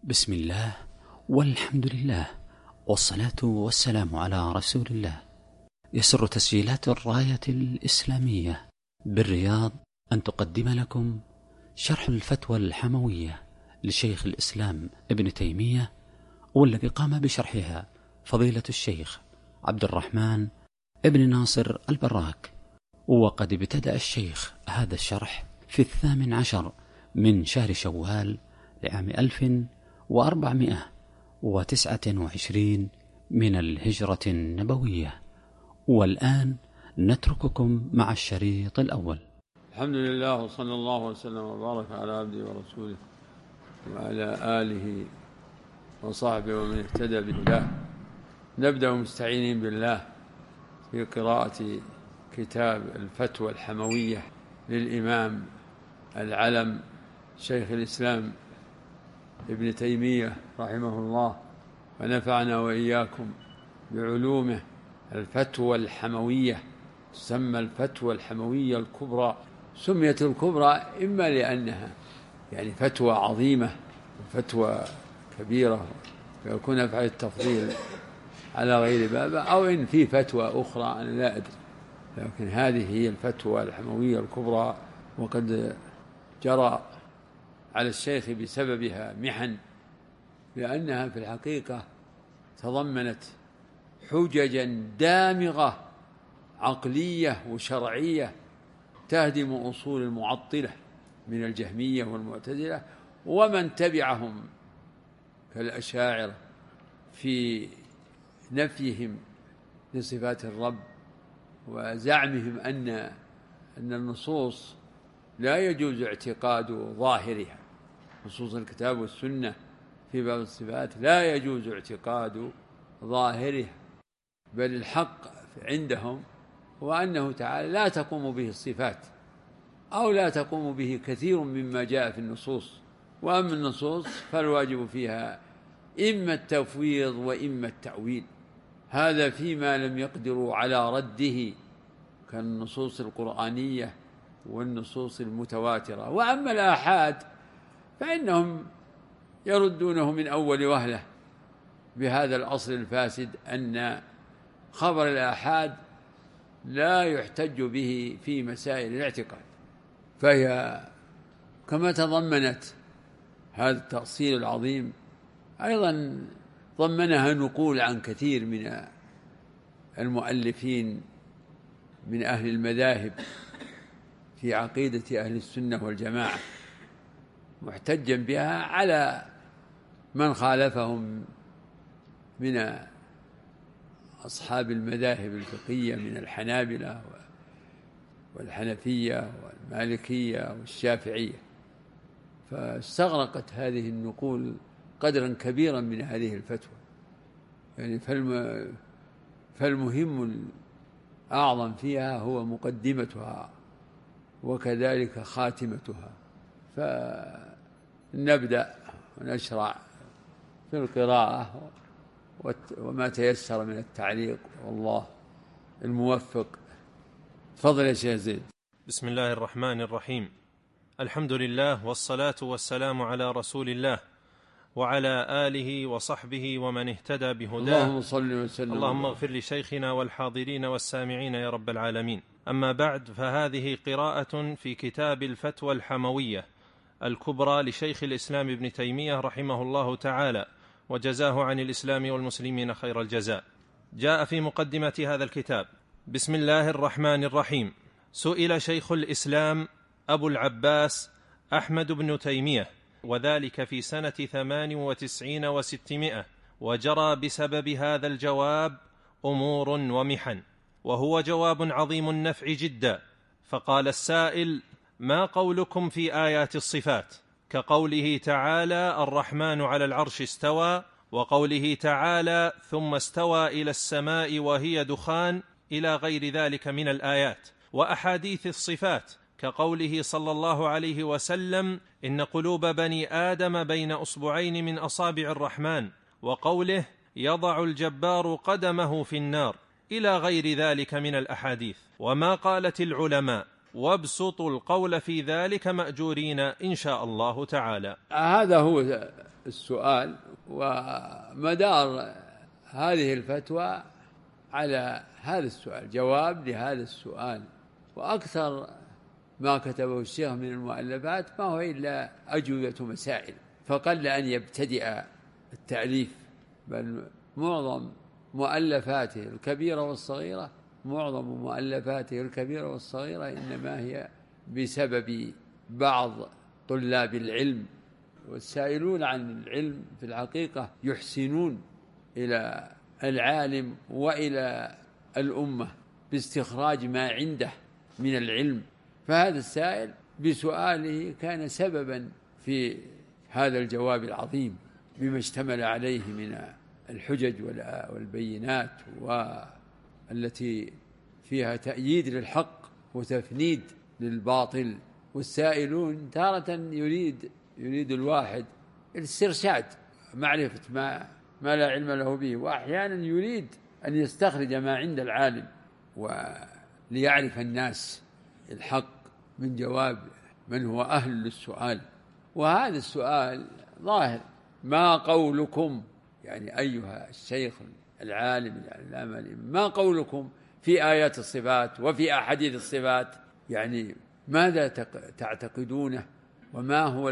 بسم الله والحمد لله والصلاة والسلام على رسول الله. يسر تسجيلات الراية الإسلامية بالرياض أن تقدم لكم شرح الفتوى الحموية لشيخ الإسلام ابن تيمية، والذي قام بشرحها فضيلة الشيخ عبد الرحمن ابن ناصر البراك. وقد ابتدأ الشيخ هذا الشرح في 18 من شهر شوال لعام 1429 من الهجرة النبوية. والآن نترككم مع الشريط الأول. الحمد لله وصلى الله وسلم وبارك على عبده ورسوله وعلى آله وصحبه ومن اهتدى بهداه. نبدأ مستعينين بالله في قراءة كتاب الفتوى الحموية للإمام العلم شيخ الإسلام ابن تيمية رحمه الله، ونفعنا وإياكم بعلومه. الفتوى الحموية تسمى الفتوى الحموية الكبرى. سميت الكبرى إما لأنها يعني فتوى عظيمة وفتوى كبيرة ويكون أفعل التفضيل على غير بابه، أو إن في فتوى أخرى أنا لا أدري، لكن هذه هي الفتوى الحموية الكبرى. وقد جرى على الشيخ بسببها محن، لأنها في الحقيقة تضمنت حججا دامغة عقلية وشرعية تهدم أصول المعطلة من الجهمية والمعتزلة ومن تبعهم كالأشاعرة في نفيهم لصفات الرب، وزعمهم أن النصوص لا يجوز اعتقاد ظاهرها. نصوص الكتاب والسنة في باب الصفات لا يجوز اعتقاد ظاهرها، بل الحق عندهم هو أنه تعالى لا تقوم به الصفات أو لا تقوم به كثير مما جاء في النصوص. وأما النصوص فالواجب فيها إما التفويض وإما التأويل، هذا فيما لم يقدروا على رده كالنصوص القرآنية والنصوص المتواترة. وأما الآحاد فإنهم يردونه من أول وهلة بهذا الأصل الفاسد أن خبر الآحاد لا يحتج به في مسائل الاعتقاد، فهي كما تضمنت هذا التأصيل العظيم أيضا ضمنها نقول عن كثير من المؤلفين من أهل المذاهب في عقيدة أهل السنة والجماعة، محتجا بها على من خالفهم من أصحاب المذاهب الفقهية من الحنابلة والحنفية والمالكية والشافعية. فاستغرقت هذه النقول قدرا كبيرا من هذه الفتوى، يعني فالمهم الأعظم فيها هو مقدمتها وكذلك خاتمتها. فنبدأ ونشرع في القراءة وما تيسر من التعليق، والله الموفق. تفضل يا شيخ زيد. بسم الله الرحمن الرحيم. الحمد لله والصلاة والسلام على رسول الله وعلى آله وصحبه ومن اهتدى بهداه. اللهم صل وسلم. اللهم اغفر لشيخنا والحاضرين والسامعين يا رب العالمين. أما بعد، فهذه قراءة في كتاب الفتوى الحموية الكبرى لشيخ الإسلام ابن تيمية رحمه الله تعالى وجزاه عن الإسلام والمسلمين خير الجزاء. جاء في مقدمة هذا الكتاب: بسم الله الرحمن الرحيم. سئل شيخ الإسلام أبو العباس أحمد بن تيمية، وذلك في سنة 98 و600، وجرى بسبب هذا الجواب أمور ومحن، وهو جواب عظيم النفع جدا. فقال السائل: ما قولكم في آيات الصفات، كقوله تعالى: الرحمن على العرش استوى، وقوله تعالى: ثم استوى إلى السماء وهي دخان، إلى غير ذلك من الآيات، وأحاديث الصفات كقوله صلى الله عليه وسلم: إن قلوب بني آدم بين أصبعين من أصابع الرحمن، وقوله: يضع الجبار قدمه في النار، إلى غير ذلك من الأحاديث. وما قالت العلماء، وابسطوا القول في ذلك مأجورين إن شاء الله تعالى. هذا هو السؤال، ومدار هذه الفتوى على هذا السؤال، جواب لهذا السؤال. وأكثر ما كتبه الشيخ من المؤلفات ما هو إلا أجوبة مسائل، فقل أن يبتدئ التأليف، بل معظم مؤلفاته الكبيرة والصغيرة إنما هي بسبب بعض طلاب العلم، والسائلون عن العلم في الحقيقة يحسنون إلى العالم وإلى الأمة باستخراج ما عنده من العلم، فهذا السائل بسؤاله كان سببا في هذا الجواب العظيم بما اشتمل عليه من الحجج والبينات، والتي فيها تأييد للحق وتفنيد للباطل. والسائلون تارة يريد الواحد الاسترشاد، معرفة ما لا علم له به، وأحيانا يريد أن يستخرج ما عند العالم وليعرف الناس الحق من جواب من هو أهل للسؤال. وهذا السؤال ظاهر، ما قولكم، يعني أيها الشيخ العالم العلامة، ما قولكم في آيات الصفات وفي أحاديث الصفات؟ يعني ماذا تعتقدونه، وما هو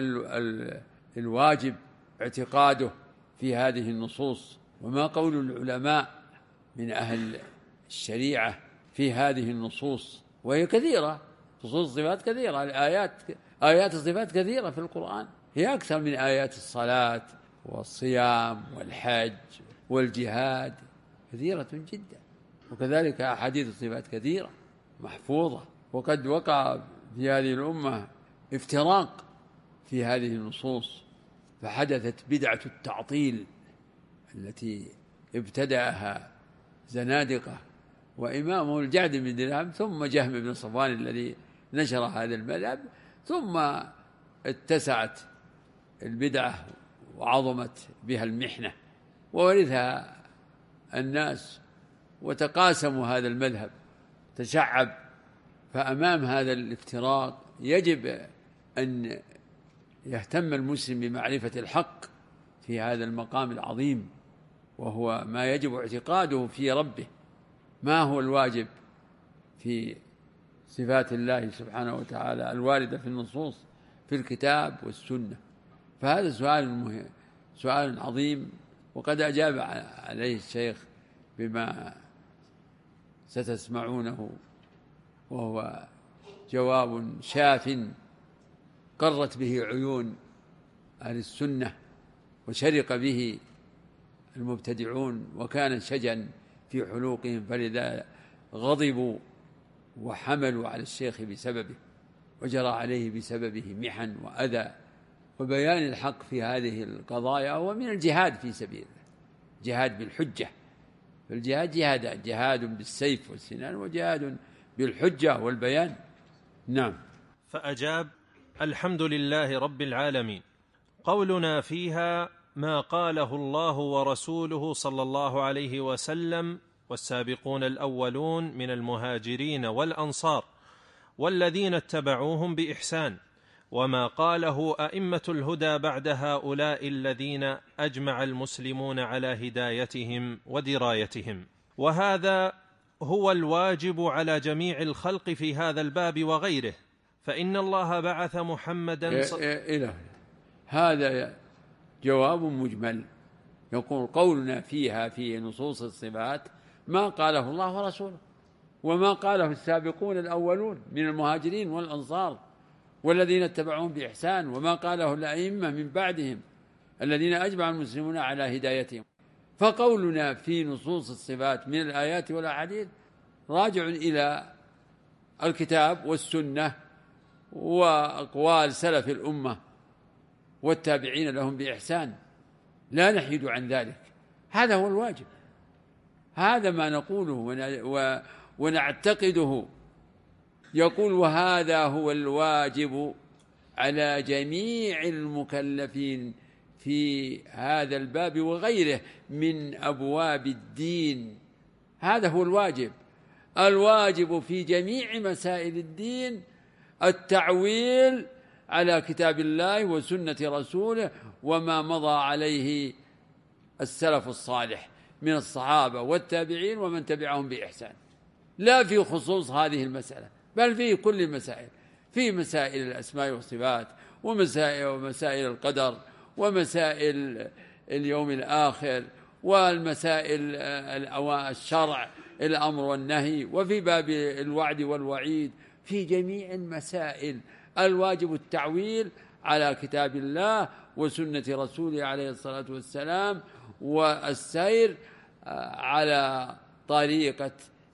الواجب اعتقاده في هذه النصوص، وما قول العلماء من أهل الشريعة في هذه النصوص؟ وهي كثيرة، نصوص الصفات كثيرة، آيات الصفات كثيرة في القرآن، هي أكثر من آيات الصلاة والصيام والحج والجهاد، كثيرة جدا. وكذلك أحاديث الصفات كثيرة محفوظة. وقد وقع في هذه الأمة افتراق في هذه النصوص، فحدثت بدعة التعطيل التي ابتدأها زنادقة وإمامه الجعد بن درهم، ثم جهم بن صفوان الذي نشر هذا المذهب، ثم اتسعت البدعة وعظمت بها المحنة وورثها الناس وتقاسموا هذا المذهب، تشعب. فأمام هذا الافتراق يجب أن يهتم المسلم بمعرفة الحق في هذا المقام العظيم، وهو ما يجب اعتقاده في ربه، ما هو الواجب في صفات الله سبحانه وتعالى الواردة في النصوص في الكتاب والسنة. فهذا سؤال عظيم، وقد أجاب عليه الشيخ بما ستسمعونه، وهو جواب شاف قرت به عيون أهل السنة وشرق به المبتدعون، وكان شجا في حلوقهم، فلذا غضبوا وحملوا على الشيخ بسببه، وجرى عليه بسببه محن وأذى. وبيان الحق في هذه القضايا هو من الجهاد في سبيل الله، جهاد بالحجة، فالجهاد جهادان، جهاد بالسيف والسنان، وجهاد بالحجة والبيان. نعم. فأجاب: الحمد لله رب العالمين، قولنا فيها ما قاله الله ورسوله صلى الله عليه وسلم والسابقون الأولون من المهاجرين والأنصار والذين اتبعوهم بإحسان، وما قاله أئمة الهدى بعد هؤلاء الذين أجمع المسلمون على هدايتهم ودرايتهم، وهذا هو الواجب على جميع الخلق في هذا الباب وغيره، فإن الله بعث محمدا هذا جواب مجمل، يقول قولنا فيها في نصوص الصفات ما قاله الله ورسوله، وما قاله السابقون الأولون من المهاجرين والأنصار والذين اتبعوهم بإحسان، وما قاله الأئمة من بعدهم الذين أجمع المسلمون على هدايتهم. فقولنا في نصوص الصفات من الآيات والأحاديث راجع إلى الكتاب والسنة وأقوال سلف الأمة والتابعين لهم بإحسان، لا نحيد عن ذلك. هذا هو الواجب، هذا ما نقوله ونعتقده. يقول: وهذا هو الواجب على جميع المكلفين في هذا الباب وغيره من أبواب الدين. هذا هو الواجب. الواجب في جميع مسائل الدين التعويل على كتاب الله وسنة رسوله وما مضى عليه السلف الصالح من الصحابة والتابعين ومن تبعهم بإحسان، لا في خصوص هذه المسألة بل في كل المسائل، في مسائل الأسماء والصفات ومسائل القدر ومسائل اليوم الآخر والمسائل الشرع الأمر والنهي، وفي باب الوعد والوعيد، في جميع المسائل الواجب التعويل على كتاب الله وسنة رسوله عليه الصلاة والسلام والسير على طريقة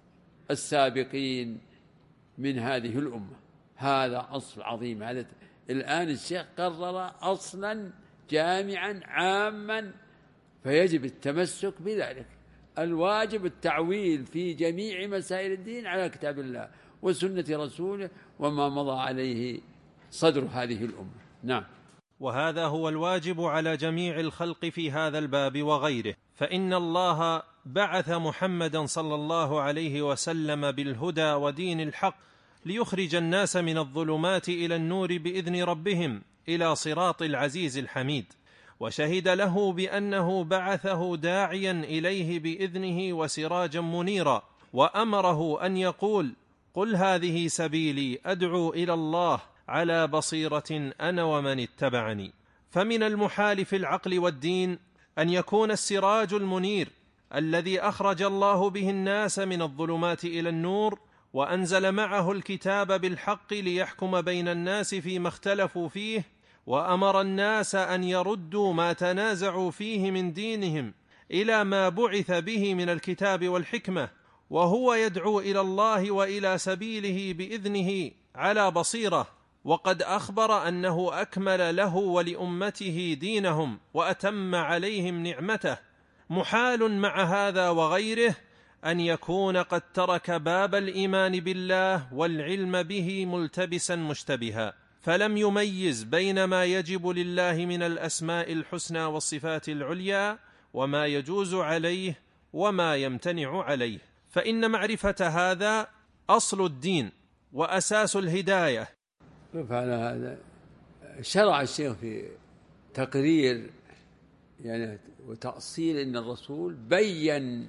السابقين من هذه الأمة. هذا أصل عظيم. هذا الآن الشيخ قرر أصلا جامعا عاما، فيجب التمسك بذلك. الواجب التعويل في جميع مسائل الدين على كتاب الله وسنة رسوله وما مضى عليه صدر هذه الأمة. نعم. وهذا هو الواجب على جميع الخلق في هذا الباب وغيره، فإن الله بعث محمدا صلى الله عليه وسلم بالهدى ودين الحق ليخرج الناس من الظلمات إلى النور بإذن ربهم إلى صراط العزيز الحميد، وشهد له بأنه بعثه داعيا إليه بإذنه وسراجا منيرا، وأمره أن يقول: قل هذه سبيلي أدعو إلى الله على بصيرة أنا ومن اتبعني. فمن المحال في العقل والدين أن يكون السراج المنير الذي أخرج الله به الناس من الظلمات إلى النور وأنزل معه الكتاب بالحق ليحكم بين الناس فيما اختلفوا فيه، وأمر الناس أن يردوا ما تنازعوا فيه من دينهم إلى ما بعث به من الكتاب والحكمة، وهو يدعو إلى الله وإلى سبيله بإذنه على بصيرة، وقد أخبر أنه أكمل له ولأمته دينهم وأتم عليهم نعمته. محال مع هذا وغيره أن يكون قد ترك باب الإيمان بالله والعلم به ملتبسا مشتبها، فلم يميز بين ما يجب لله من الأسماء الحسنى والصفات العليا وما يجوز عليه وما يمتنع عليه، فإن معرفة هذا أصل الدين وأساس الهداية. على هذا شرع الشيخ في تقرير يعني وتأصيل أن الرسول بين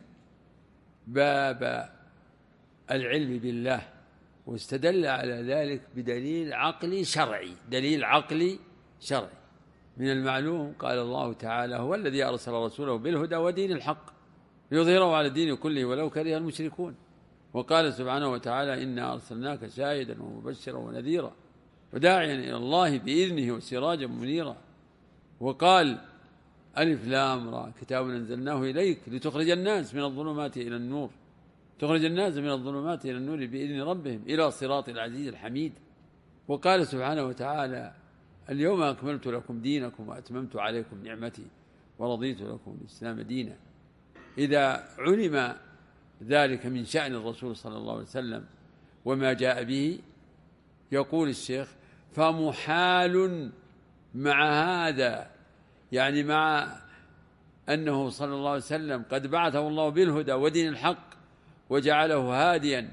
باب العلم بالله، واستدل على ذلك بدليل عقلي شرعي. دليل عقلي شرعي من المعلوم قال الله تعالى: هو الذي أرسل رسوله بالهدى ودين الحق ليظهره على الدين كله ولو كره المشركون. وقال سبحانه وتعالى: إنا أرسلناك شاهدا ومبشرا ونذيرا وداعيا إلى الله بإذنه وسراجا منيرا. وقال: ألف لام را كتاب أنزلناه إليك لتخرج الناس من الظلمات إلى النور، تخرج الناس من الظلمات إلى النور بإذن ربهم إلى صراط العزيز الحميد. وقال سبحانه وتعالى: اليوم أكملت لكم دينكم وأتممت عليكم نعمتي ورضيت لكم الإسلام دينا. إذا علم ذلك من شأن الرسول صلى الله عليه وسلم وما جاء به، يقول الشيخ: فمحال مع هذا، يعني مع أنه صلى الله عليه وسلم قد بعثه الله بالهدى ودين الحق وجعله هاديا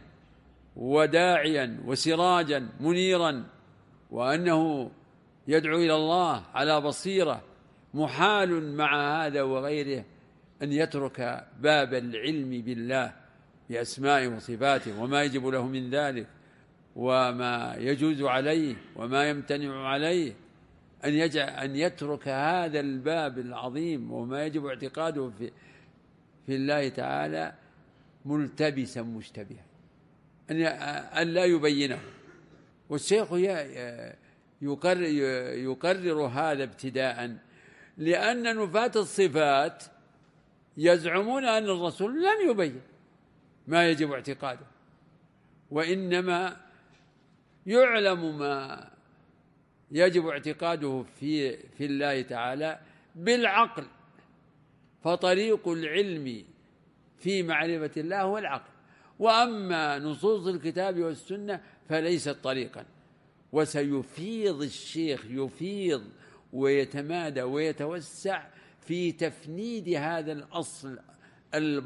وداعيا وسراجا منيرا، وأنه يدعو إلى الله على بصيرة، محال مع هذا وغيره أن يترك باب العلم بالله بأسمائه وصفاته وما يجب له من ذلك وما يجوز عليه وما يمتنع عليه، أن يترك هذا الباب العظيم وما يجب اعتقاده في الله تعالى ملتبسا مشتبها، أن لا يبينه. والشيخ يقرر هذا ابتداء، لأن نفاة الصفات يزعمون أن الرسول لم يبين ما يجب اعتقاده، وإنما يعلم ما يجب اعتقاده في الله تعالى بالعقل، فطريق العلم في معرفة الله هو العقل، وأما نصوص الكتاب والسنة فليست طريقا. وسيفيض الشيخ يفيض ويتمادى ويتوسع في تفنيد هذا الأصل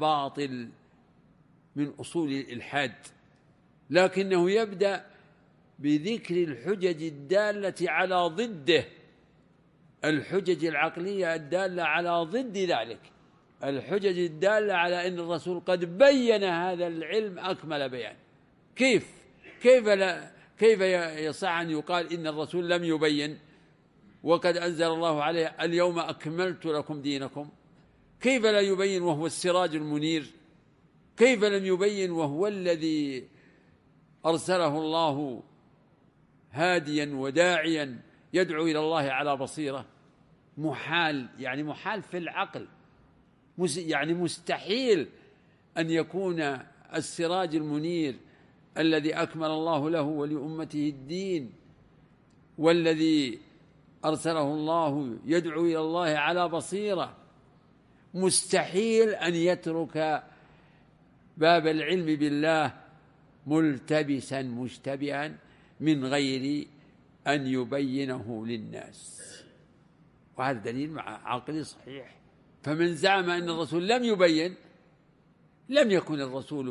الباطل من أصول الإلحاد، لكنه يبدأ بذكر الحجج الدالة على ضده، الحجج العقلية الدالة على ضد ذلك، الحجج الدالة على أن الرسول قد بين هذا العلم أكمل بيان. كيف يصح أن يقال إن الرسول لم يبين وقد أنزل الله عليه اليوم أكملت لكم دينكم؟ كيف لا يبين وهو السراج المنير؟ كيف لم يبين وهو الذي أرسله الله هاديا وداعيا يدعو إلى الله على بصيرة؟ محال، يعني محال في العقل، يعني مستحيل أن يكون السراج المنير الذي أكمل الله له ولأمته الدين والذي أرسله الله يدعو إلى الله على بصيرة، مستحيل أن يترك باب العلم بالله ملتبسا مشتبها من غير أن يبينه للناس. وهذا دليل عقلي صحيح. فمن زعم أن الرسول لم يبين لم يكن الرسول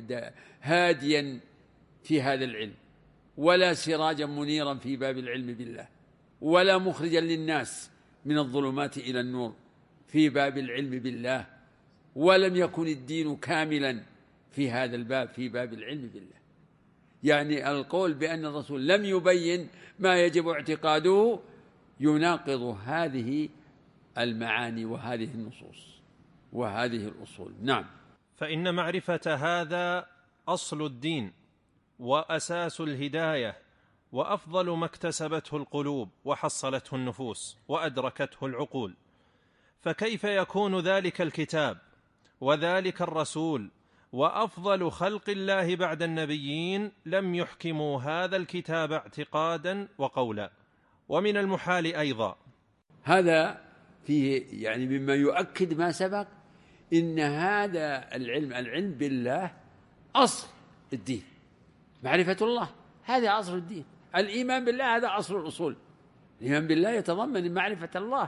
هاديا في هذا العلم، ولا سراجا منيرا في باب العلم بالله، ولا مخرجا للناس من الظلمات إلى النور في باب العلم بالله، ولم يكن الدين كاملا في هذا الباب في باب العلم بالله. يعني القول بأن الرسول لم يبين ما يجب اعتقاده يناقض هذه المعاني وهذه النصوص وهذه الأصول. نعم. فإن معرفة هذا أصل الدين وأساس الهداية وأفضل ما اكتسبته القلوب وحصلته النفوس وأدركته العقول، فكيف يكون ذلك الكتاب وذلك الرسول وأفضل خلق الله بعد النبيين لم يحكموا هذا الكتاب اعتقادا وقولا؟ ومن المحال أيضا، هذا فيه يعني مما يؤكد ما سبق، إن هذا العلم بالله أصل الدين، معرفة الله هذا أصل الدين، الإيمان بالله هذا أصل الأصول. الإيمان بالله يتضمن معرفة الله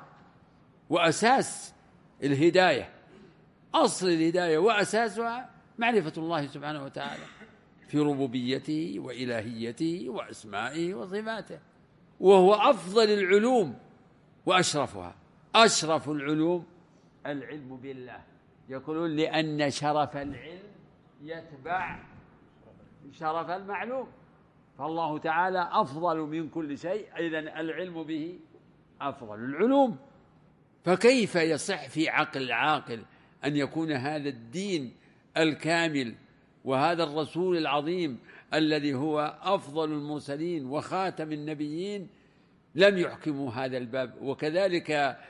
وأساس الهداية، أصل الهداية وأساسها معرفة الله سبحانه وتعالى في ربوبيته وإلهيته وأسمائه وصفاته، وهو أفضل العلوم وأشرفها. أشرف العلوم العلم بالله، يقولون لأن شرف العلم يتبع شرف المعلوم، فالله تعالى أفضل من كل شيء، إذن العلم به أفضل العلوم. فكيف يصح في عقل عاقل أن يكون هذا الدين الكامل وهذا الرسول العظيم الذي هو أفضل المرسلين وخاتم النبيين لم يحكموا هذا الباب؟ وكذلك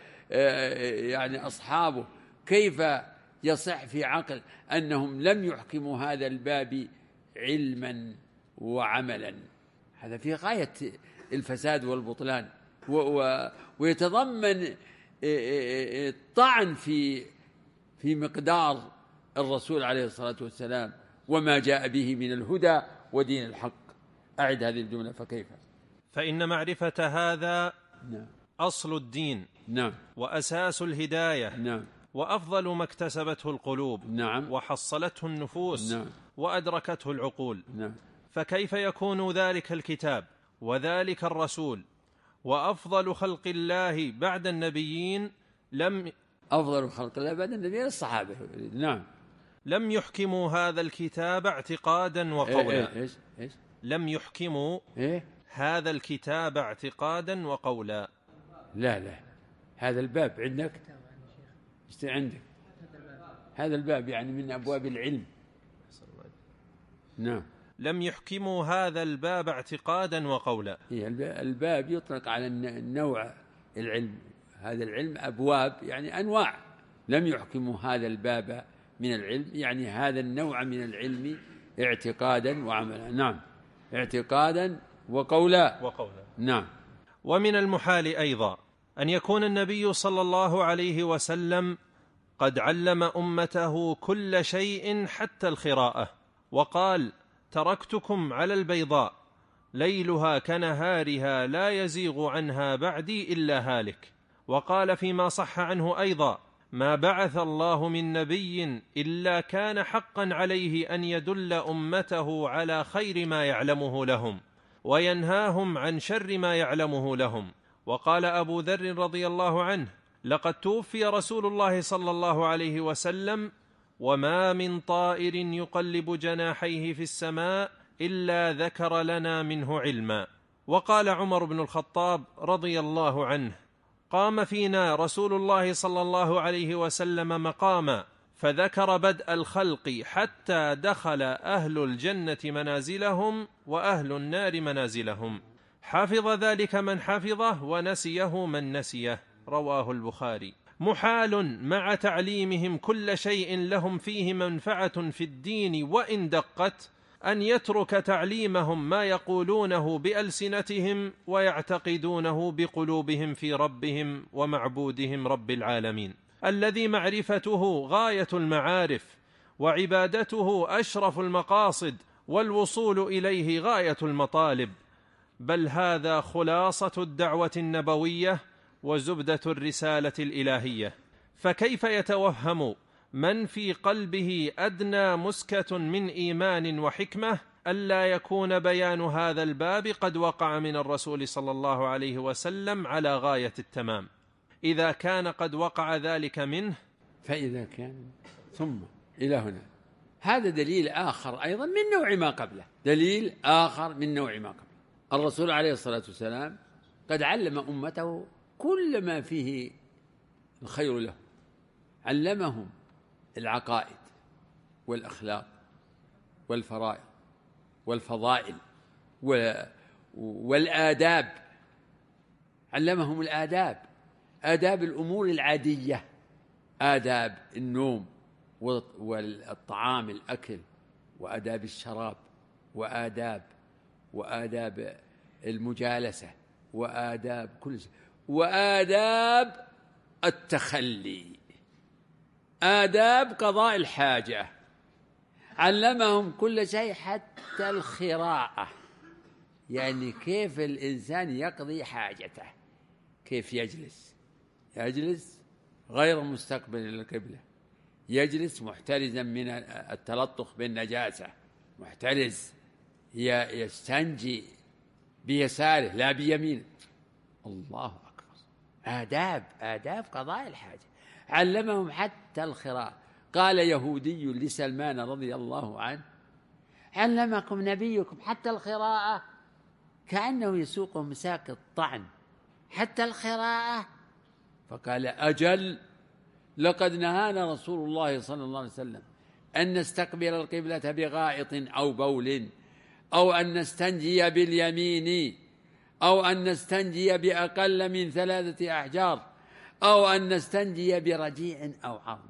يعني أصحابه، كيف يصح في عقل أنهم لم يحكموا هذا الباب علما وعملا؟ هذا في غاية الفساد والبطلان، ويتضمن الطعن في مقدار الرسول عليه الصلاة والسلام وما جاء به من الهدى ودين الحق. أعد هذه الجملة. فكيف؟ فإن معرفة هذا أصل الدين وأساس الهداية وأفضل ما اكتسبته القلوب وحصلته النفوس وأدركته العقول، فكيف يكون ذلك الكتاب وذلك الرسول وأفضل خلق الله بعد النبيين أفضل خلق الله بعد النبيين الصحابة لم يحكموا هذا الكتاب اعتقادا وقولا؟ إيش؟ لم يحكموا هذا الكتاب اعتقادا وقولا. لا هذا الباب عندك هذا الباب يعني من أبواب العلم. لم يحكموا هذا الباب اعتقادا وقولا. الباب يطلق على النوع العلم، هذا العلم أبواب يعني أنواع. لم يحكموا هذا الباب من العلم يعني هذا النوع من العلم اعتقادا وعملا. اعتقادا وقولا. ومن المحال أيضا أن يكون النبي صلى الله عليه وسلم قد علم أمته كل شيء حتى القراءة، وقال: تركتكم على البيضاء ليلها كنهارها لا يزيغ عنها بعدي إلا هالك. وقال فيما صح عنه أيضا: ما بعث الله من نبي إلا كان حقا عليه أن يدل أمته على خير ما يعلمه لهم، وينهاهم عن شر ما يعلمه لهم. وقال أبو ذر رضي الله عنه: لقد توفي رسول الله صلى الله عليه وسلم وما من طائر يقلب جناحيه في السماء إلا ذكر لنا منه علما. وقال عمر بن الخطاب رضي الله عنه: قام فينا رسول الله صلى الله عليه وسلم مقاما فذكر بدء الخلق حتى دخل أهل الجنة منازلهم وأهل النار منازلهم، حفظ ذلك من حفظه ونسيه من نسيه. رواه البخاري. محال مع تعليمهم كل شيء لهم فيه منفعة في الدين وإن دقت أن يترك تعليمهم ما يقولونه بألسنتهم ويعتقدونه بقلوبهم في ربهم ومعبودهم رب العالمين، الذي معرفته غاية المعارف وعبادته أشرف المقاصد والوصول إليه غاية المطالب، بل هذا خلاصة الدعوة النبوية وزبدة الرسالة الإلهية. فكيف يتوهم من في قلبه أدنى مسكة من إيمان وحكمة ألا يكون بيان هذا الباب قد وقع من الرسول صلى الله عليه وسلم على غاية التمام؟ إذا كان قد وقع ذلك منه، فإذا كان ثم إلى هنا، هذا دليل آخر أيضا من نوع ما قبله، دليل آخر من نوع ما قبله. الرسول عليه الصلاة والسلام قد علم أمته كل ما فيه الخير له، علمهم العقائد والأخلاق والفرائض والفضائل والآداب، علمهم الآداب، آداب الأمور العادية، آداب النوم والطعام الأكل، وآداب الشراب، وآداب المجالسة، وآداب كل شيء، وآداب التخلي، آداب قضاء الحاجة، علمهم كل شيء حتى الخراءة، يعني كيف الإنسان يقضي حاجته، كيف يجلس غير مستقبل للقبلة، يجلس محترزا من التلطخ بالنجاسة، محترز، يستنجي بيساره لا بيمينه. الله أكبر، آداب قضاء الحاجة، علمهم حتى الخراء. قال يهودي لسلمان رضي الله عنه: علمكم نبيكم حتى الخراءة، كأنه يسوقهم مساك الطعن، حتى الخراءة. فقال: أجل، لقد نهانا رسول الله صلى الله عليه وسلم أن نستقبل القبلة بغائط أو بول، أو أن نستنجي باليمين، أو أن نستنجي بأقل من 3 أحجار، أو أن نستنجي برجيع أو عظم.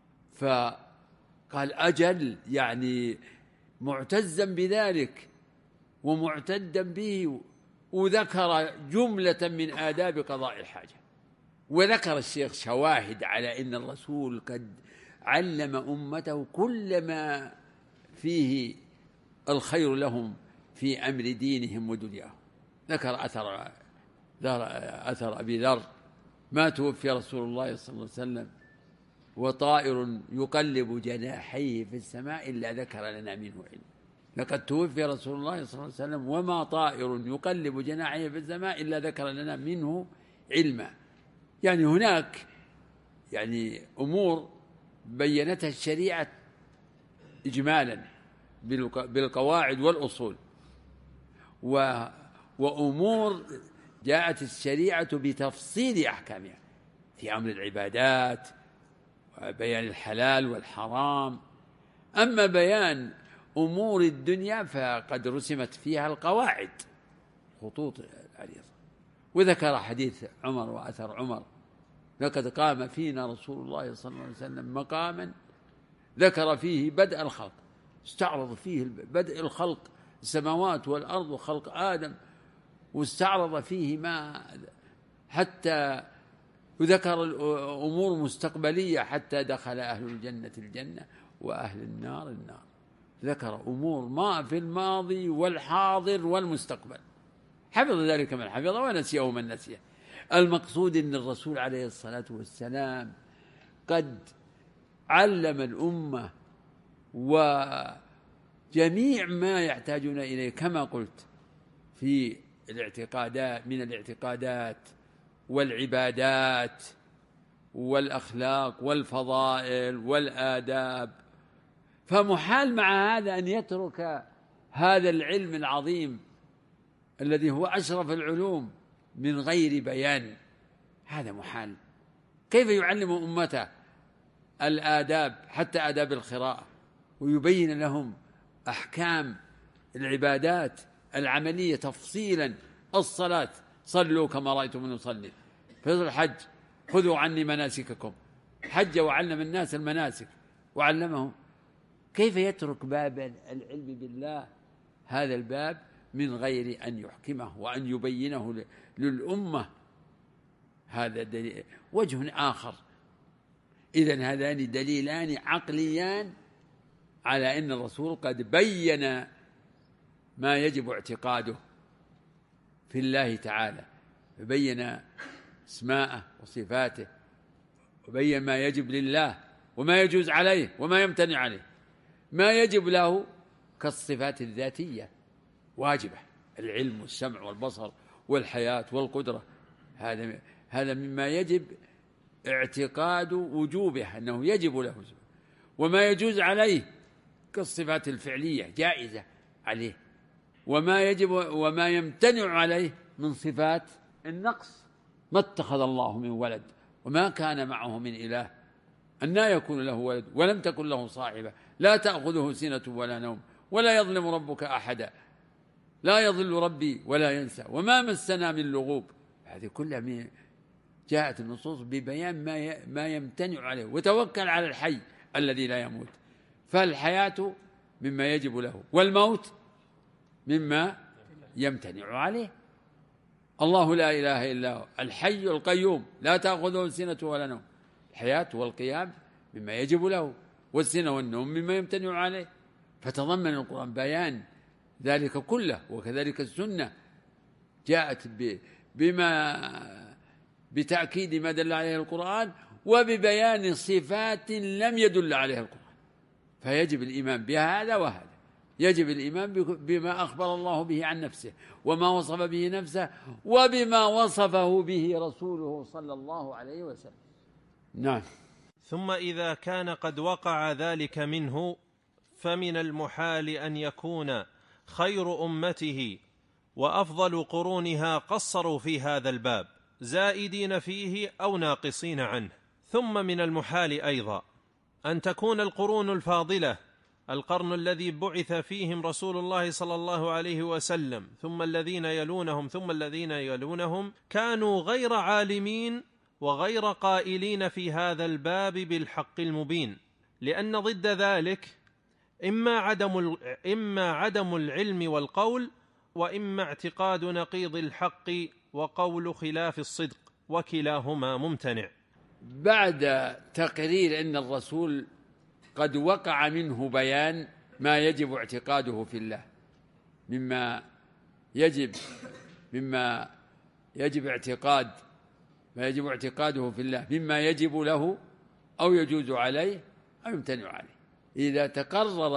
فقال أجل، يعني معتزا بذلك ومعتدا به، وذكر جملة من آداب قضاء الحاجة. وذكر الشيخ شواهد على أن الرسول قد علم أمته كل ما فيه الخير لهم في أمر دينهم ودنياهم. ذكر أثر أبي ذر: ما توفي رسول الله صلى الله عليه وسلم وطائر يقلب جناحيه في السماء إلا ذكر لنا منه علم. لقد توفي رسول الله صلى الله عليه وسلم وما طائر يقلب جناحيه في السماء إلا ذكر لنا منه علما. يعني هناك أمور بينتها الشريعة إجمالا بالقواعد والأصول، وأمور جاءت الشريعة بتفصيل أحكامها في أمر العبادات وبيان الحلال والحرام. أما بيان أمور الدنيا فقد رسمت فيها القواعد، خطوط العريضة. وذكر حديث عمر وأثر عمر: لقد قام فينا رسول الله صلى الله عليه وسلم مقاما ذكر فيه بدء الخلق، استعرض فيه بدء الخلق، السماوات والأرض وخلق آدم، واستعرض فيه ما حتى وذكر الأمور مستقبلية حتى دخل أهل الجنة الجنة وأهل النار النار. ذكر أمور ما في الماضي والحاضر والمستقبل، حفظ ذلك من حفظه ونسيه من نسيه. المقصود أن الرسول عليه الصلاة والسلام قد علم الأمة وجميع ما يحتاجون إليه كما قلت في الاعتقادات من الاعتقادات والعبادات والأخلاق والفضائل والآداب، فمحال مع هذا أن يترك هذا العلم العظيم الذي هو أشرف العلوم من غير بيان. هذا محال. كيف يعلم أمته الآداب حتى آداب القراءة ويبين لهم أحكام العبادات العملية تفصيلا؟ الصلاة صلوا كما رأيتم نصلي، في الحج خذوا عني مناسككم، حج وعلم الناس المناسك وعلمهم. كيف يترك باب العلم بالله هذا الباب من غير أن يحكمه وأن يبينه للأمة؟ هذا دليل. وجه آخر، إذن هذان دليلان عقليان على أن الرسول قد بين ما يجب اعتقاده في الله تعالى، بين اسماءه وصفاته، وبين ما يجب لله وما يجوز عليه وما يمتنع عليه. ما يجب له كالصفات الذاتية واجبة، العلم والسمع والبصر والحياة والقدرة، هذا مما يجب اعتقاد وجوبه أنه يجب له. وما يجوز عليه كالصفات الفعلية جائزة عليه. وما يجب وما يمتنع عليه من صفات النقص. ما اتخذ الله من ولد وما كان معه من إله، أنى يكون له ولد ولم تكن له صاحبة، لا تأخذه سنة ولا نوم ولا يظلم ربك أحدا، لا يضل ربي ولا ينسى وما مسنا من لغوب. هذه كلها جاءت النصوص ببيان ما يمتنع عليه. وتوكل على الحي الذي لا يموت، فالحياة مما يجب له والموت مما يمتنع عليه. الله لا إله إلا هو الحي القيوم لا تأخذه سنة ولا نوم. الحياة والقيام مما يجب له، والسنة والنوم مما يمتنع عليه. فتضمن القرآن بيان ذلك كله. وكذلك السنة جاءت بتأكيد ما دل عليه القرآن وببيان صفات لم يدل عليها القرآن. فيجب الإيمان بهذا وهذا. يجب الإيمان بما أخبر الله به عن نفسه وما وصف به نفسه وبما وصفه به رسوله صلى الله عليه وسلم. نعم. ثم إذا كان قد وقع ذلك منه فمن المحال أن يكون خير أمته وأفضل قرونها قصروا في هذا الباب زائدين فيه أو ناقصين عنه. ثم من المحال أيضا أن تكون القرون الفاضلة، القرن الذي بعث فيهم رسول الله صلى الله عليه وسلم ثم الذين يلونهم ثم الذين يلونهم، كانوا غير عالمين وغير قائلين في هذا الباب بالحق المبين، لأن ضد ذلك إما عدم العلم والقول، وإما اعتقاد نقيض الحق وقول خلاف الصدق، وكلاهما ممتنع. بعد تقرير أن الرسول قد وقع منه بيان ما يجب اعتقاده في الله مما يجب اعتقاده في الله مما يجب له أو يجوز عليه أو يمتنع عليه. إذا تقرر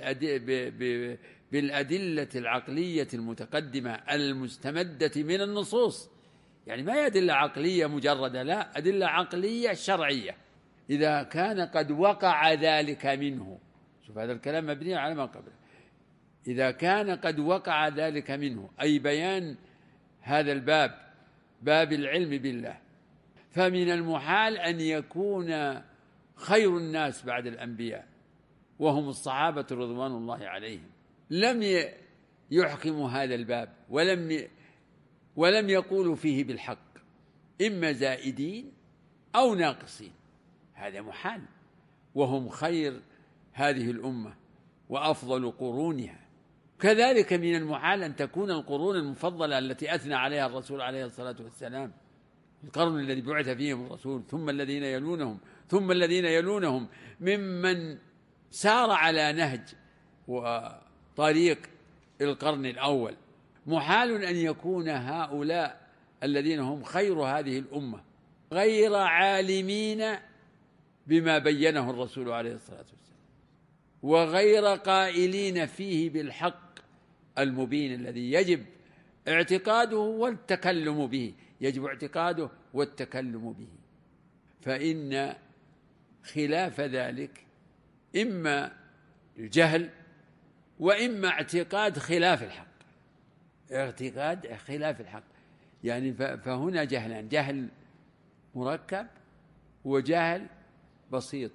بالأدلة العقلية المتقدمة المستمدة من النصوص، يعني ما هي أدلة عقلية مجردة، لا، أدلة عقلية شرعية. إذا كان قد وقع ذلك منه، شوف هذا الكلام مبني على ما قبله، إذا كان قد وقع ذلك منه أي بيان هذا الباب، باب العلم بالله، فمن المحال أن يكون خير الناس بعد الأنبياء وهم الصحابة رضوان الله عليهم لم يحكموا هذا الباب ولم يقولوا فيه بالحق، إما زائدين أو ناقصين. هذا محال، وهم خير هذه الأمة وأفضل قرونها. كذلك من المحال أن تكون القرون المفضلة التي أثنى عليها الرسول عليه الصلاة والسلام، القرن الذي بعث فيهم الرسول ثم الذين يلونهم ثم الذين يلونهم، ممن سار على نهج وطريق القرن الأول. محال أن يكون هؤلاء الذين هم خير هذه الأمة غير عالمين بما بينه الرسول عليه الصلاة والسلام، وغير قائلين فيه بالحق المبين الذي يجب اعتقاده والتكلم به، يجب اعتقاده والتكلم به، فإن خلاف ذلك إما الجهل وإما اعتقاد خلاف الحق. اعتقاد خلاف الحق يعني فهنا جهلان، جهل مركب وجهل بسيط.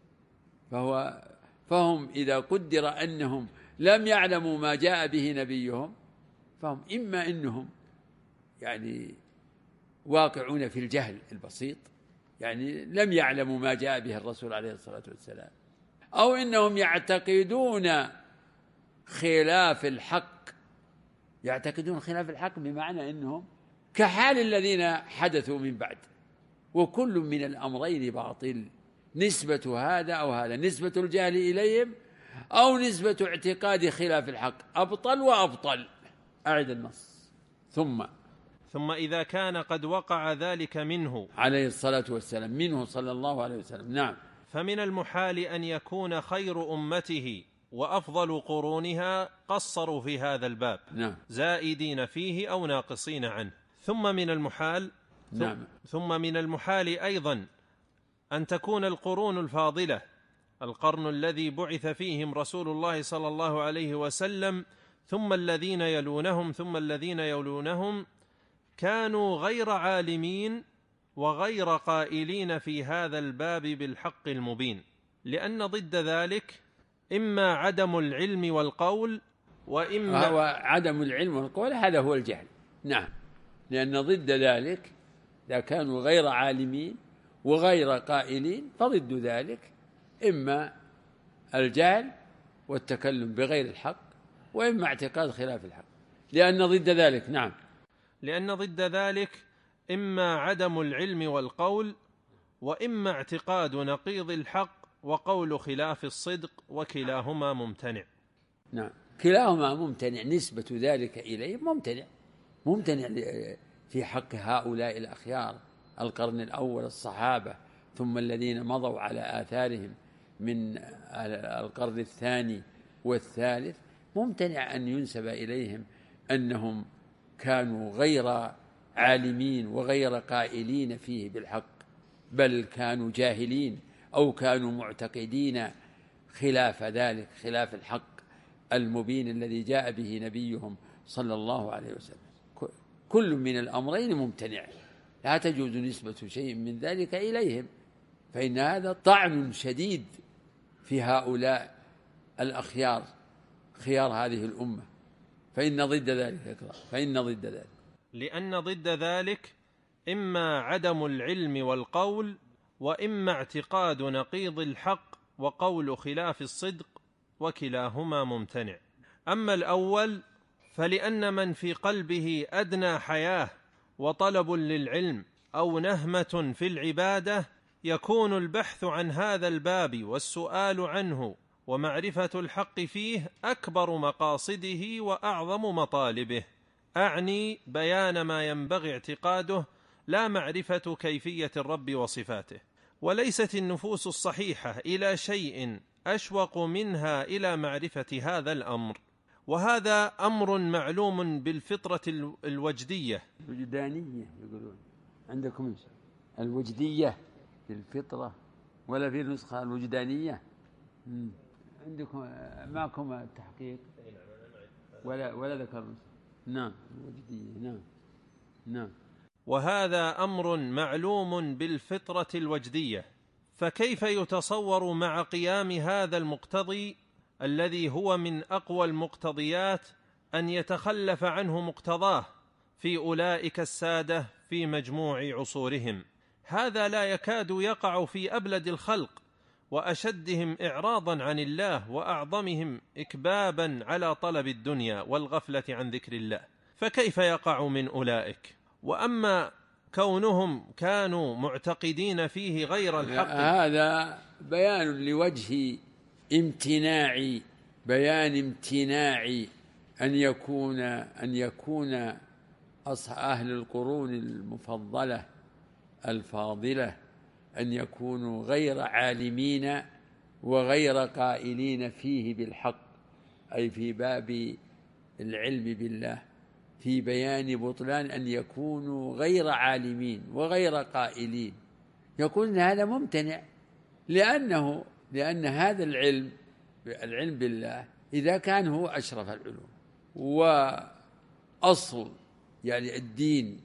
فهم إذا قدر أنهم لم يعلموا ما جاء به نبيهم فهم إما أنهم يعني واقعون في الجهل البسيط، يعني لم يعلموا ما جاء به الرسول عليه الصلاة والسلام، أو إنهم يعتقدون خلاف الحق. يعتقدون خلاف الحق بمعنى أنهم كحال الذين حدثوا من بعد، وكل من الأمرين باطل، نسبة هذا أو هذا، نسبة الجهل إليهم أو نسبة اعتقاد خلاف الحق، أبطل وأبطل. أعد النص. ثم إذا كان قد وقع ذلك منه عليه الصلاة والسلام، منه صلى الله عليه وسلم، نعم، فمن المحال أن يكون خير أمته وأفضل قرونها قصروا في هذا الباب، نعم، زائدين فيه أو ناقصين عنه. ثم من المحال أيضا أن تكون القرون الفاضلة، القرن الذي بعث فيهم رسول الله صلى الله عليه وسلم ثم الذين يلونهم ثم الذين يلونهم، كانوا غير عالمين وغير قائلين في هذا الباب بالحق المبين، لأن ضد ذلك إما عدم العلم والقول وإما هو عدم العلم والقول، هذا هو الجهل، نعم، لأن ضد ذلك إذا كانوا غير عالمين وغير قائلين فضد ذلك إما الجهل والتكلم بغير الحق وإما اعتقاد خلاف الحق، لأن ضد ذلك، نعم، لأن ضد ذلك إما عدم العلم والقول وإما اعتقاد نقيض الحق وقول خلاف الصدق، وكلاهما ممتنع. نعم، كلاهما ممتنع، نسبة ذلك إليه ممتنع في حق هؤلاء الأخيار، القرن الأول الصحابة، ثم الذين مضوا على آثارهم من القرن الثاني والثالث، ممتنع أن ينسب إليهم أنهم كانوا غير عالمين وغير قائلين فيه بالحق، بل كانوا جاهلين أو كانوا معتقدين خلاف ذلك، خلاف الحق المبين الذي جاء به نبيهم صلى الله عليه وسلم. كل من الأمرين ممتنع، لا تجوز نسبة شيء من ذلك إليهم، فإن هذا طعن شديد في هؤلاء الأخيار، خيار هذه الأمة، فإن ضد ذلك لأن ضد ذلك إما عدم العلم والقول وإما اعتقاد نقيض الحق وقول خلاف الصدق، وكلاهما ممتنع. أما الأول فلأن من في قلبه أدنى حياة وطلب للعلم أو نهمة في العبادة يكون البحث عن هذا الباب والسؤال عنه ومعرفة الحق فيه أكبر مقاصده وأعظم مطالبه، أعني بيان ما ينبغي اعتقاده لا معرفة كيفية الرب وصفاته. وليست النفوس الصحيحة إلى شيء أشوق منها إلى معرفة هذا الأمر، وهذا أمر معلوم بالفطرة الوجدية الوجدانية، يقولون عندكم الوجدية بالفطرة ولا في نسخة الوجدانية؟ عندكم معكم التحقيق ولا ذكر نسخة؟ نعم، الوجدية، نعم. وهذا أمر معلوم بالفطرة الوجدية، فكيف يتصور مع قيام هذا المقتضي الذي هو من أقوى المقتضيات أن يتخلف عنه مقتضاه في أولئك السادة في مجموع عصورهم؟ هذا لا يكاد يقع في أبلد الخلق وأشدهم إعراضا عن الله وأعظمهم إكبابا على طلب الدنيا والغفلة عن ذكر الله، فكيف يقع من أولئك؟ وأما كونهم كانوا معتقدين فيه غير الحق، هذا بيان لوجه امتناع أن يكون أهل القرون المفضلة الفاضلة أن يكونوا غير عالمين وغير قائلين فيه بالحق، أي في باب العلم بالله في بيان بطلان أن يكونوا غير عالمين وغير قائلين، يقول إن هذا ممتنع، لأن هذا العلم بالله إذا كان هو أشرف العلوم وأصل يعني الدين،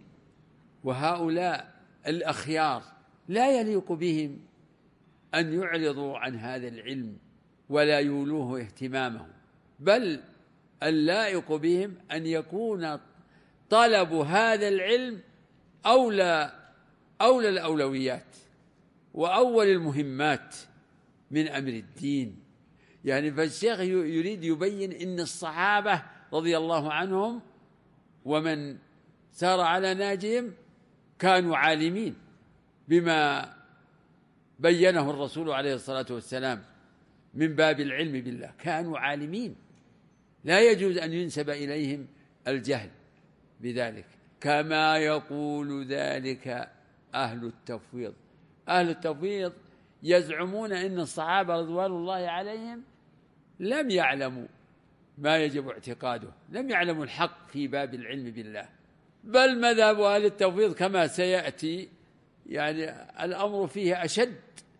وهؤلاء الأخيار لا يليق بهم أن يعرضوا عن هذا العلم ولا يولوه اهتمامهم، بل اللائق بهم أن يكون طلب هذا العلم أولى الأولويات وأول المهمات من أمر الدين. يعني فالشيخ يريد يبين إن الصحابة رضي الله عنهم ومن سار على نهجهم كانوا عالمين بما بينه الرسول عليه الصلاة والسلام من باب العلم بالله، كانوا عالمين لا يجوز أن ينسب إليهم الجهل بذلك، كما يقول ذلك أهل التفويض. أهل التفويض يزعمون أن الصحابة رضوان الله عليهم لم يعلموا ما يجب اعتقاده، لم يعلموا الحق في باب العلم بالله، بل مذهب أهل التفويض كما سيأتي يعني الأمر فيه أشد،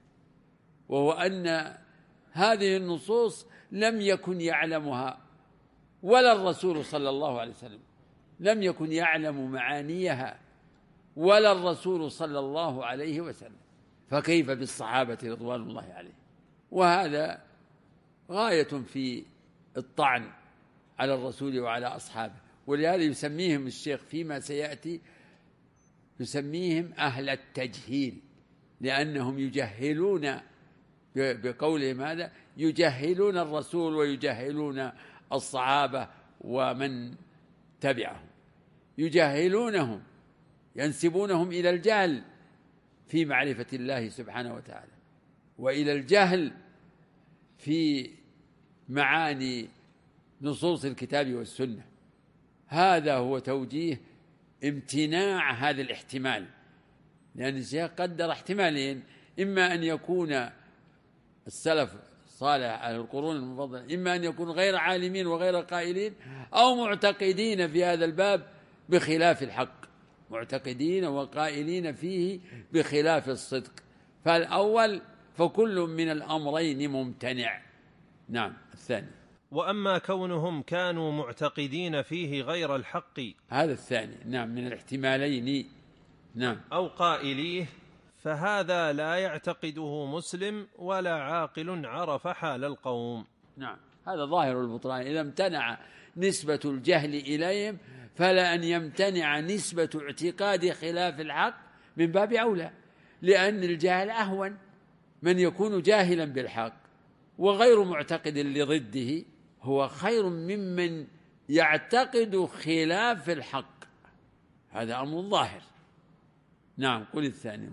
وهو أن هذه النصوص لم يكن يعلمها ولا الرسول صلى الله عليه وسلم، لم يكن يعلم معانيها ولا الرسول صلى الله عليه وسلم، فكيف بالصحابة رضوان الله عليهم؟ وهذا غاية في الطعن على الرسول وعلى أصحابه، ولهذا يسميهم الشيخ فيما سيأتي يسميهم أهل التجهيل، لأنهم يجهلون بقولهم هذا، يجهلون الرسول ويجهلون الصحابة ومن تبعهم، يجهلونهم، ينسبونهم إلى الجهل في معرفة الله سبحانه وتعالى، وإلى الجهل في معاني نصوص الكتاب والسنة. هذا هو توجيه امتناع هذا الاحتمال، لأن الشيخ قدر احتمالين: إما أن يكون السلف الصالح على القرون المفضلة، إما أن يكونوا غير عالمين وغير قائلين، أو معتقدين في هذا الباب بخلاف الحق، معتقدين وقائلين فيه بخلاف الصدق. فالأول فكل من الأمرين ممتنع. نعم. الثاني: وأما كونهم كانوا معتقدين فيه غير الحق، هذا الثاني. نعم، من الاحتمالين. نعم. أو قائليه، فهذا لا يعتقده مسلم ولا عاقل عرف حال القوم. نعم، هذا ظاهر البطلان. إذا امتنع نسبة الجهل إليهم فلا أن يمتنع نسبة اعتقاد خلاف الحق من باب أولى، لأن الجهل أهون. من يكون جاهلا بالحق وغير معتقد لضده هو خير ممن يعتقد خلاف الحق، هذا أمر ظاهر. نعم. قل الثاني: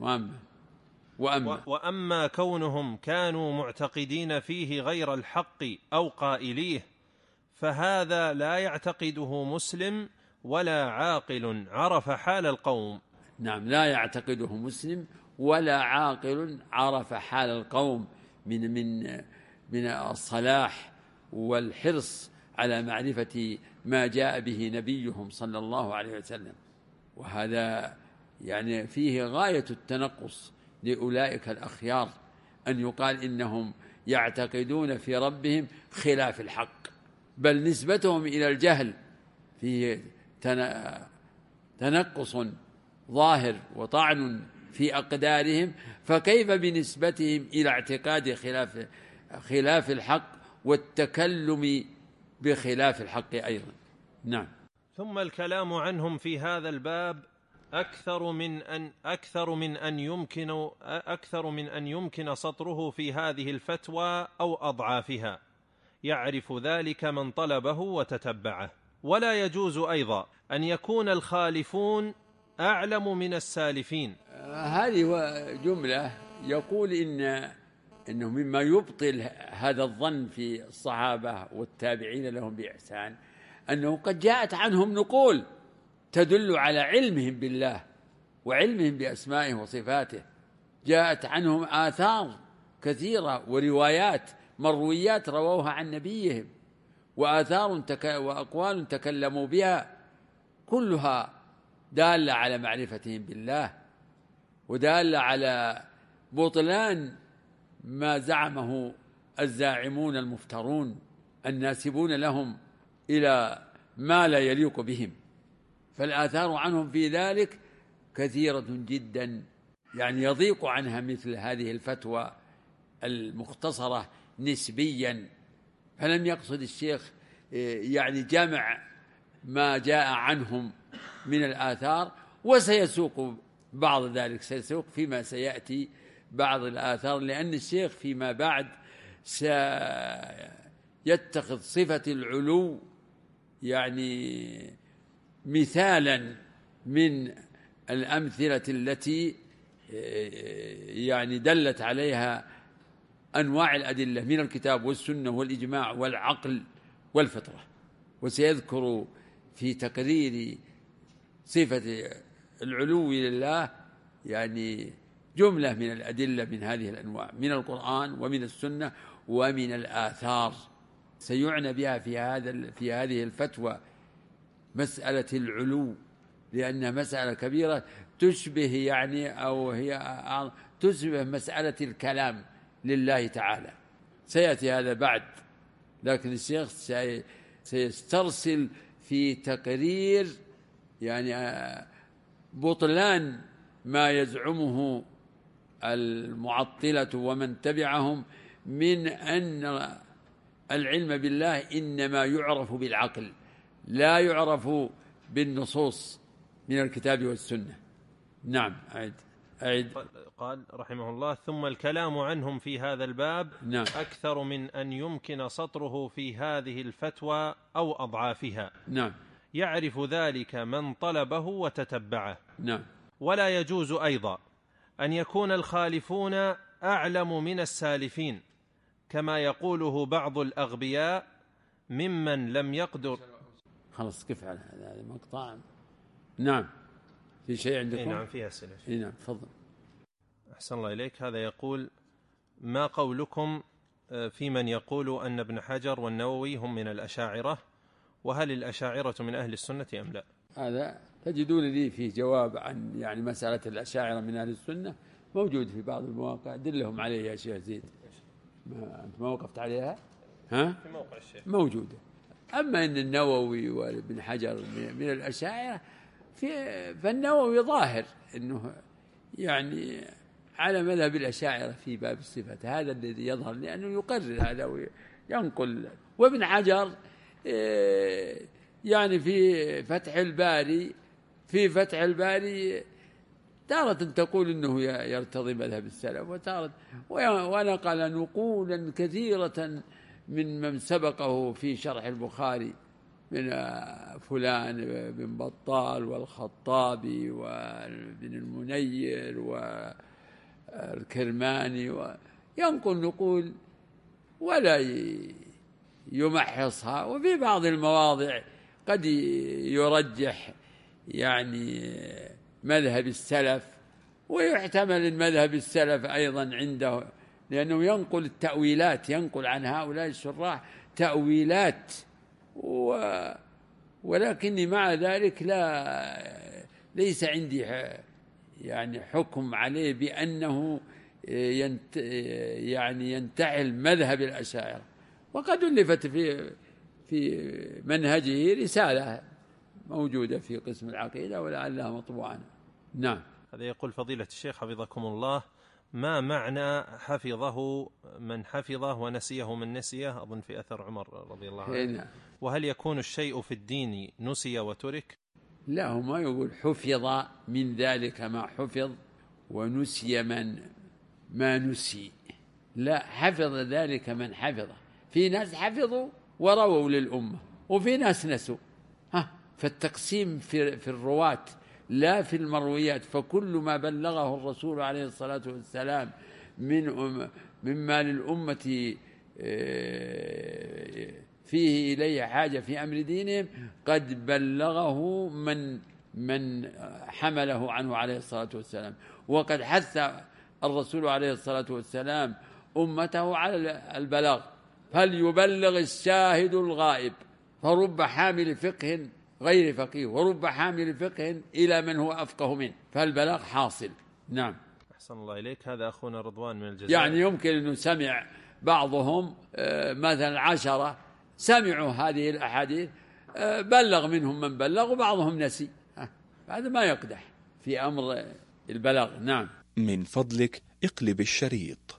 وأما كونهم كانوا معتقدين فيه غير الحق أو قائليه، فهذا لا يعتقده مسلم ولا عاقل عرف حال القوم. نعم، لا يعتقده مسلم ولا عاقل عرف حال القوم من الصلاح والحرص على معرفة ما جاء به نبيهم صلى الله عليه وسلم. وهذا يعني فيه غاية التنقص لأولئك الأخيار، أن يقال إنهم يعتقدون في ربهم خلاف الحق، بل نسبتهم إلى الجهل فيه تنقص ظاهر وطعن في أقدارهم، فكيف بنسبتهم إلى اعتقاد خلاف الحق والتكلم بخلاف الحق أيضا. نعم. ثم الكلام عنهم في هذا الباب أكثر من أن يمكن سطره في هذه الفتوى أو أضعافها، يعرف ذلك من طلبه وتتبعه. ولا يجوز أيضا أن يكون الخالفون أعلم من السالفين. هذه جملة يقول إنه مما يبطل هذا الظن في الصحابة والتابعين لهم بإحسان أنه قد جاءت عنهم نقول تدل على علمهم بالله وعلمهم بأسمائه وصفاته، جاءت عنهم آثار كثيرة وروايات مرويات رووها عن نبيهم، وآثار وأقوال تكلموا بها كلها دالة على معرفتهم بالله، ودالة على بطلان ما زعمه الزاعمون المفترون الناسبون لهم إلى ما لا يليق بهم. فالآثار عنهم في ذلك كثيرة جدا، يعني يضيق عنها مثل هذه الفتوى المختصرة نسبيا. فلم يقصد الشيخ يعني جمع ما جاء عنهم من الآثار، وسيسوق بعض ذلك، سيسوق فيما سيأتي بعض الآثار، لأن الشيخ فيما بعد سيتخذ صفة العلو يعني مثالا من الأمثلة التي يعني دلت عليها أنواع الأدلة من الكتاب والسنة والإجماع والعقل والفطرة. وسيذكر في تقرير صفة العلو لله يعني جملة من الأدلة من هذه الأنواع من القرآن ومن السنة ومن الآثار. سيعنى بها في هذه الفتوى مسألة العلو، لأنها مسألة كبيرة تشبه يعني أو هي تشبه مسألة الكلام لله تعالى. سيأتي هذا بعد، لكن الشيخ سيسترسل في تقرير يعني بطلان ما يزعمه المعطلة ومن تبعهم من أن العلم بالله إنما يعرف بالعقل، لا يعرف بالنصوص من الكتاب والسنة. نعم. أعد. قال رحمه الله: ثم الكلام عنهم في هذا الباب نعم. أكثر من أن يمكن سطره في هذه الفتوى أو أضعافها. نعم. يعرف ذلك من طلبه وتتبعه. نعم. ولا يجوز أيضا أن يكون الخالفون أعلم من السالفين، كما يقوله بعض الأغبياء ممن لم يقدر. خلاص كيف على هذا المقطع؟ نعم. في شيء عندكم؟ نعم فيها أسئلة. نعم تفضل. أحسن الله إليك. هذا يقول: ما قولكم في من يقول أن ابن حجر والنووي هم من الأشاعرة، وهل الأشاعرة من أهل السنة أم لا؟ هذا تجدون لي فيه جواب عن يعني مسألة الأشاعرة من أهل السنة، موجود في بعض المواقع، دلهم عليه يا شيخ زيد. أنت ما وقفت عليها؟ ها؟ في موقع الشيخ موجودة. أما أن النووي وابن حجر من الأشاعرة، فالنووي ظاهر أنه يعني على مذهب الأشاعرة في باب الصفات، هذا الذي يظهر لأنه يقرر هذا وينقل. وابن حجر يعني في فتح الباري تارة تقول أنه يرتضي مذهب السلف، وتارة ونقل نقولا كثيرة من سبقه في شرح البخاري من فلان بن بطال والخطابي وابن المنير والكرماني، وينقل نقول ولا يمحصها. وفي بعض المواضع قد يرجح يعني مذهب السلف، ويحتمل المذهب السلف أيضا عنده، لأنه ينقل التأويلات، ينقل عن هؤلاء الشراح تأويلات، ولكني مع ذلك ليس عندي يعني حكم عليه بأنه يعني ينتحل مذهب الأشاعرة. وقد ألفت في منهجه رسالة موجودة في قسم العقيدة ولعلها مطبوعة. نعم. هذا يقول: فضيلة الشيخ حفظكم الله، ما معنى حفظه من حفظه ونسيه من نسيه؟ أظن في أثر عمر رضي الله عنه. وهل يكون الشيء في الدين نسي وترك؟ لا، هو ما يقول حفظ من ذلك ما حفظ ونسي ما نسي، لا، حفظ ذلك من حفظه. في ناس حفظوا ورووا للأمة، وفي ناس نسوا. فالتقسيم في الرواة لا في المرويات. فكل ما بلغه الرسول عليه الصلاة والسلام مما للأمة فيه إليه حاجة في أمر دينهم قد بلغه من حمله عنه عليه الصلاة والسلام. وقد حث الرسول عليه الصلاة والسلام أمته على البلاغ، فليبلغ الشاهد الغائب. فرب حامل فقه غير فقيه، ورب حامل فقه إلى من هو أفقه منه، فالبلاغ حاصل. نعم. أحسن الله إليك. هذا أخونا رضوان من الجزائر. يعني يمكن أنه سمع بعضهم مثلا 10 سمعوا هذه الأحاديث، بلغ منهم من بلغ وبعضهم نسي، هذا ما يقدح في أمر البلاغ. نعم. من فضلك اقلب الشريط.